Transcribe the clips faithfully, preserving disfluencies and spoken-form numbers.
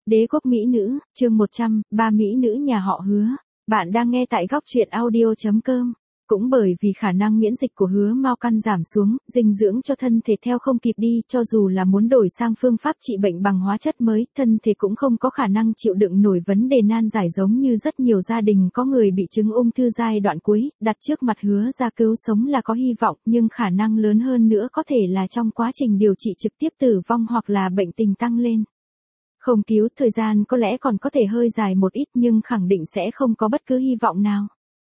Đế quốc mỹ nữ, chương một trăm, ba mỹ nữ nhà họ Hứa. Bạn đang nghe tại góc truyện audio chấm com. Cũng bởi vì khả năng miễn dịch của Hứa Mao Căn giảm xuống, dinh dưỡng cho thân thể theo không kịp đi, cho dù là muốn đổi sang phương pháp trị bệnh bằng hóa chất mới, thân thể cũng không có khả năng chịu đựng nổi vấn đề nan giải giống như rất nhiều gia đình có người bị chứng ung thư giai đoạn cuối, đặt trước mặt Hứa ra cứu sống là có hy vọng, nhưng khả năng lớn hơn nữa có thể là trong quá trình điều trị trực tiếp tử vong hoặc là bệnh tình tăng lên. Không cứu, thời gian có lẽ còn có thể hơi dài một ít nhưng khẳng định sẽ không có bất cứ hy vọng nào.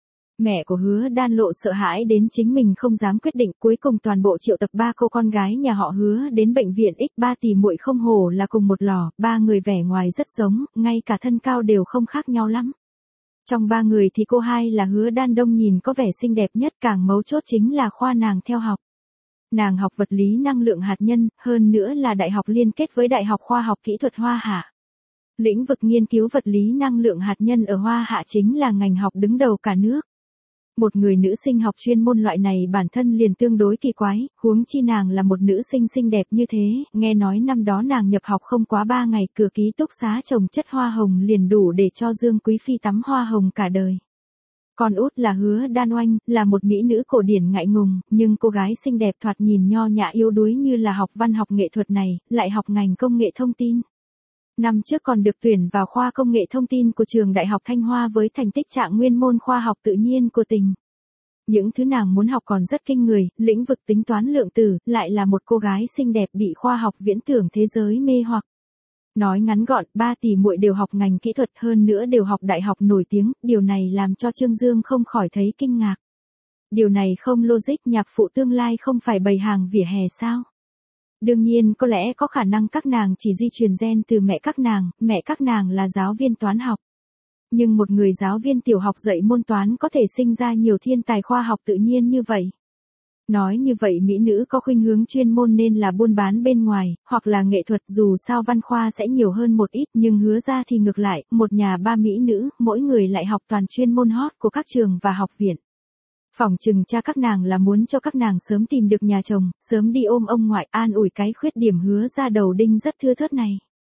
Mẹ của Hứa Đan lộ sợ hãi đến chính mình không dám quyết định, cuối cùng toàn bộ triệu tập ba cô con gái nhà họ Hứa đến bệnh viện X ba tỷ muội không hổ là cùng một lò, ba người vẻ ngoài rất giống, ngay cả thân cao đều không khác nhau lắm. Trong ba người thì cô hai là Hứa Đan Đông nhìn có vẻ xinh đẹp nhất, càng mấu chốt chính là khoa nàng theo học. Nàng học vật lý năng lượng hạt nhân, hơn nữa là đại học liên kết với Đại học Khoa học Kỹ thuật Hoa Hạ. Lĩnh vực nghiên cứu vật lý năng lượng hạt nhân ở Hoa Hạ chính là ngành học đứng đầu cả nước. Một người nữ sinh học chuyên môn loại này bản thân liền tương đối kỳ quái, huống chi nàng là một nữ sinh xinh đẹp như thế, nghe nói năm đó nàng nhập học không quá ba ngày, cửa ký túc xá trồng chất hoa hồng liền đủ để cho Dương Quý Phi tắm hoa hồng cả đời. Con út là Hứa Đan Oanh, là một mỹ nữ cổ điển ngại ngùng, nhưng cô gái xinh đẹp thoạt nhìn nho nhã yếu đuối như là học văn học nghệ thuật này, lại học ngành công nghệ thông tin. Năm trước còn được tuyển vào khoa công nghệ thông tin của trường Đại học Thanh Hoa với thành tích trạng nguyên môn khoa học tự nhiên của tỉnh. Những thứ nàng muốn học còn rất kinh người, lĩnh vực tính toán lượng tử, lại là một cô gái xinh đẹp bị khoa học viễn tưởng thế giới mê hoặc. Nói ngắn gọn, ba tỷ muội đều học ngành kỹ thuật, hơn nữa đều học đại học nổi tiếng, điều này làm cho Trương Dương không khỏi thấy kinh ngạc. Điều này không logic, nhạc phụ tương lai không phải bày hàng vỉa hè sao? Đương nhiên có lẽ có khả năng các nàng chỉ di truyền gen từ mẹ các nàng, mẹ các nàng là giáo viên toán học. Nhưng một người giáo viên tiểu học dạy môn toán có thể sinh ra nhiều thiên tài khoa học tự nhiên như vậy. Nói như vậy mỹ nữ có khuynh hướng chuyên môn nên là buôn bán bên ngoài, hoặc là nghệ thuật, dù sao văn khoa sẽ nhiều hơn một ít, nhưng Hứa ra thì ngược lại, một nhà ba mỹ nữ, mỗi người lại học toàn chuyên môn hot của các trường và học viện. Phỏng chừng cha các nàng là muốn cho các nàng sớm tìm được nhà chồng, sớm đi ôm ông ngoại, an ủi cái khuyết điểm Hứa ra đầu đinh rất thưa thớt này.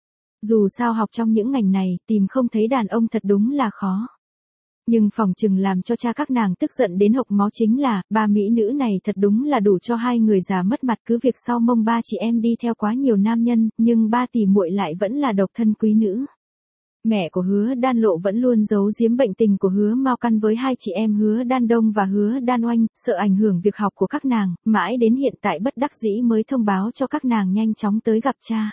Dù sao học trong những ngành này, tìm không thấy đàn ông thật đúng là khó. Nhưng phỏng chừng làm cho cha các nàng tức giận đến hộc máu chính là, ba mỹ nữ này thật đúng là đủ cho hai người già mất mặt, cứ việc sau mông ba chị em đi theo quá nhiều nam nhân, nhưng ba tỷ muội lại vẫn là độc thân quý nữ. Mẹ của Hứa Đan Lộ vẫn luôn giấu giếm bệnh tình của Hứa Mao Căn với hai chị em Hứa Đan Đông và Hứa Đan Oanh, sợ ảnh hưởng việc học của các nàng, mãi đến hiện tại bất đắc dĩ mới thông báo cho các nàng nhanh chóng tới gặp cha.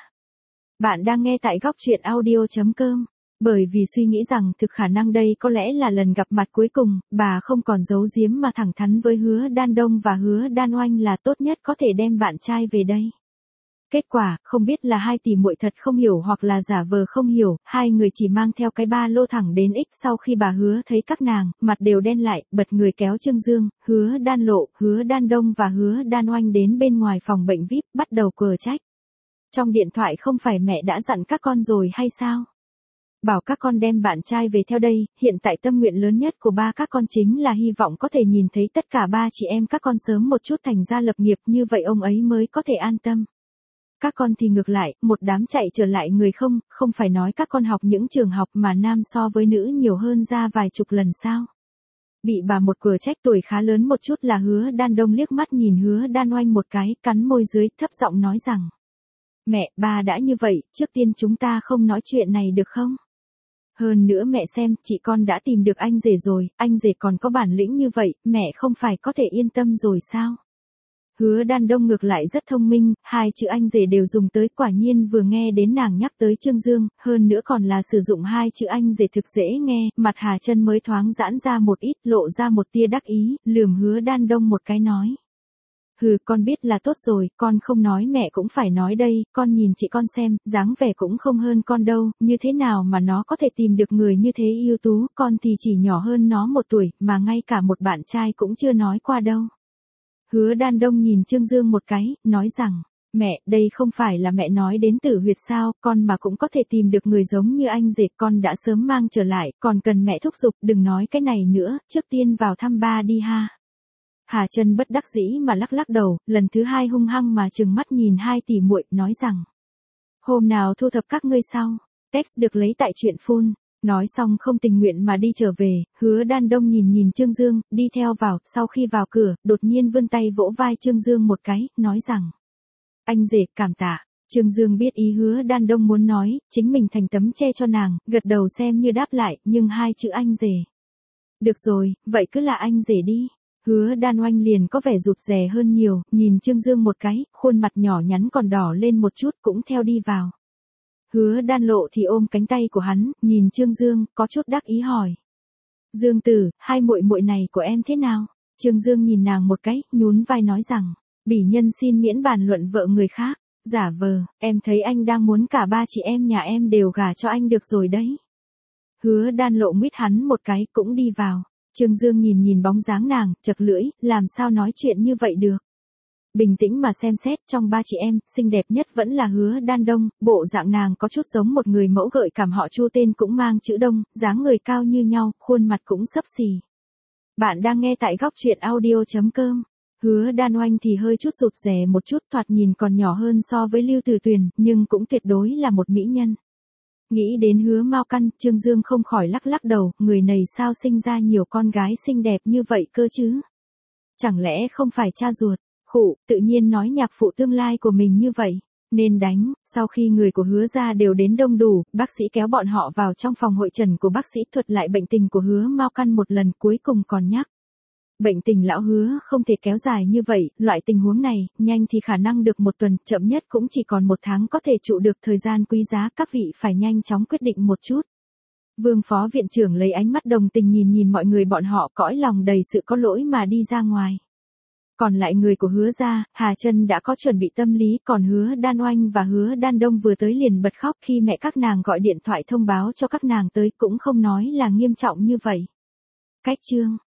Bạn đang nghe tại góc truyện audio chấm com. Bởi vì suy nghĩ rằng thực khả năng đây có lẽ là lần gặp mặt cuối cùng, bà không còn giấu giếm mà thẳng thắn với Hứa Đan Đông và Hứa Đan Oanh là tốt nhất có thể đem bạn trai về đây. Kết quả, không biết là hai tỷ muội thật không hiểu hoặc là giả vờ không hiểu, hai người chỉ mang theo cái ba lô thẳng đến X. Sau khi bà Hứa thấy các nàng, mặt đều đen lại, bật người kéo Trương Dương, Hứa Đan Lộ, Hứa Đan Đông và Hứa Đan Oanh đến bên ngoài phòng bệnh vi ai pi, bắt đầu quờ trách. Trong điện thoại không phải mẹ đã dặn các con rồi hay sao? Bảo các con đem bạn trai về theo đây, hiện tại tâm nguyện lớn nhất của ba các con chính là hy vọng có thể nhìn thấy tất cả ba chị em các con sớm một chút thành ra lập nghiệp, như vậy ông ấy mới có thể an tâm. Các con thì ngược lại, một đám chạy trở lại người không, không phải nói các con học những trường học mà nam so với nữ nhiều hơn ra vài chục lần sao. Bị bà một quờ trách, tuổi khá lớn một chút là Hứa Đan Đông liếc mắt nhìn Hứa Đan Oanh một cái, cắn môi dưới, thấp giọng nói rằng. Mẹ, ba đã như vậy, trước tiên chúng ta không nói chuyện này được không? Hơn nữa mẹ xem, chị con đã tìm được anh rể rồi, anh rể còn có bản lĩnh như vậy, mẹ không phải có thể yên tâm rồi sao? Hứa Đan Đông ngược lại rất thông minh, hai chữ anh rể đều dùng tới, quả nhiên vừa nghe đến nàng nhắc tới Trương Dương, hơn nữa còn là sử dụng hai chữ anh rể thực dễ nghe, mặt Hà Chân mới thoáng giãn ra một ít, lộ ra một tia đắc ý, lườm Hứa Đan Đông một cái nói. Hừ, con biết là tốt rồi, con không nói mẹ cũng phải nói đây, con nhìn chị con xem, dáng vẻ cũng không hơn con đâu, như thế nào mà nó có thể tìm được người như thế ưu tú, con thì chỉ nhỏ hơn nó một tuổi, mà ngay cả một bạn trai cũng chưa nói qua đâu. Hứa Đan Đông nhìn Trương Dương một cái, nói rằng, mẹ, đây không phải là mẹ nói đến Tử Huyệt sao, con mà cũng có thể tìm được người giống như anh rể, con đã sớm mang trở lại, còn cần mẹ thúc giục, đừng nói cái này nữa, trước tiên vào thăm ba đi ha. Hà Chân bất đắc dĩ mà lắc lắc đầu, lần thứ hai hung hăng mà trừng mắt nhìn hai tỷ muội, nói rằng. Hôm nào thu thập các ngươi sau. text được lấy tại truyện full. Nói xong không tình nguyện mà đi trở về, Hứa Đan Đông nhìn nhìn Trương Dương, đi theo vào, sau khi vào cửa, đột nhiên vươn tay vỗ vai Trương Dương một cái, nói rằng. Anh rể, cảm tạ. Trương Dương biết ý Hứa Đan Đông muốn nói, chính mình thành tấm che cho nàng, gật đầu xem như đáp lại, nhưng hai chữ anh rể. Được rồi, vậy cứ là anh rể đi. Hứa Đan Oanh liền có vẻ rụt rè hơn nhiều, nhìn Trương Dương một cái, khuôn mặt nhỏ nhắn còn đỏ lên một chút cũng theo đi vào. Hứa Đan Lộ thì ôm cánh tay của hắn, nhìn Trương Dương, có chút đắc ý hỏi. Dương tử, hai muội muội này của em thế nào? Trương Dương nhìn nàng một cái, nhún vai nói rằng, bỉ nhân xin miễn bàn luận vợ người khác, giả vờ, em thấy anh đang muốn cả ba chị em nhà em đều gả cho anh được rồi đấy. Hứa Đan Lộ nguyết hắn một cái cũng đi vào. Trương Dương nhìn nhìn bóng dáng nàng, chật lưỡi, làm sao nói chuyện như vậy được. Bình tĩnh mà xem xét, trong ba chị em, xinh đẹp nhất vẫn là Hứa Đan Đông, bộ dạng nàng có chút giống một người mẫu gợi cảm họ Chu tên cũng mang chữ Đông, dáng người cao như nhau, khuôn mặt cũng xấp xì. Bạn đang nghe tại góc truyện audio chấm com. Hứa Đan Oanh thì hơi chút rụt rè một chút, thoạt nhìn còn nhỏ hơn so với Lưu Tử Tuyền, nhưng cũng tuyệt đối là một mỹ nhân. Nghĩ đến Hứa Mao Căn, Trương Dương không khỏi lắc lắc đầu, người này sao sinh ra nhiều con gái xinh đẹp như vậy cơ chứ? Chẳng lẽ không phải cha ruột? Khụ, tự nhiên nói nhạc phụ tương lai của mình như vậy. Nên đánh. Sau khi người của Hứa gia đều đến đông đủ, bác sĩ kéo bọn họ vào trong phòng hội trần của bác sĩ thuật lại bệnh tình của Hứa Mao Căn một lần, cuối cùng còn nhắc. Bệnh tình lão Hứa không thể kéo dài như vậy, loại tình huống này, nhanh thì khả năng được một tuần, chậm nhất cũng chỉ còn một tháng có thể trụ được, thời gian quý giá, các vị phải nhanh chóng quyết định một chút. Vương phó viện trưởng lấy ánh mắt đồng tình nhìn nhìn mọi người bọn họ, cõi lòng đầy sự có lỗi mà đi ra ngoài. Còn lại người của Hứa gia, Hà Chân đã có chuẩn bị tâm lý, còn Hứa Đan Oanh và Hứa Đan Đông vừa tới liền bật khóc khi mẹ các nàng gọi điện thoại thông báo cho các nàng tới, cũng không nói là nghiêm trọng như vậy. Cách chương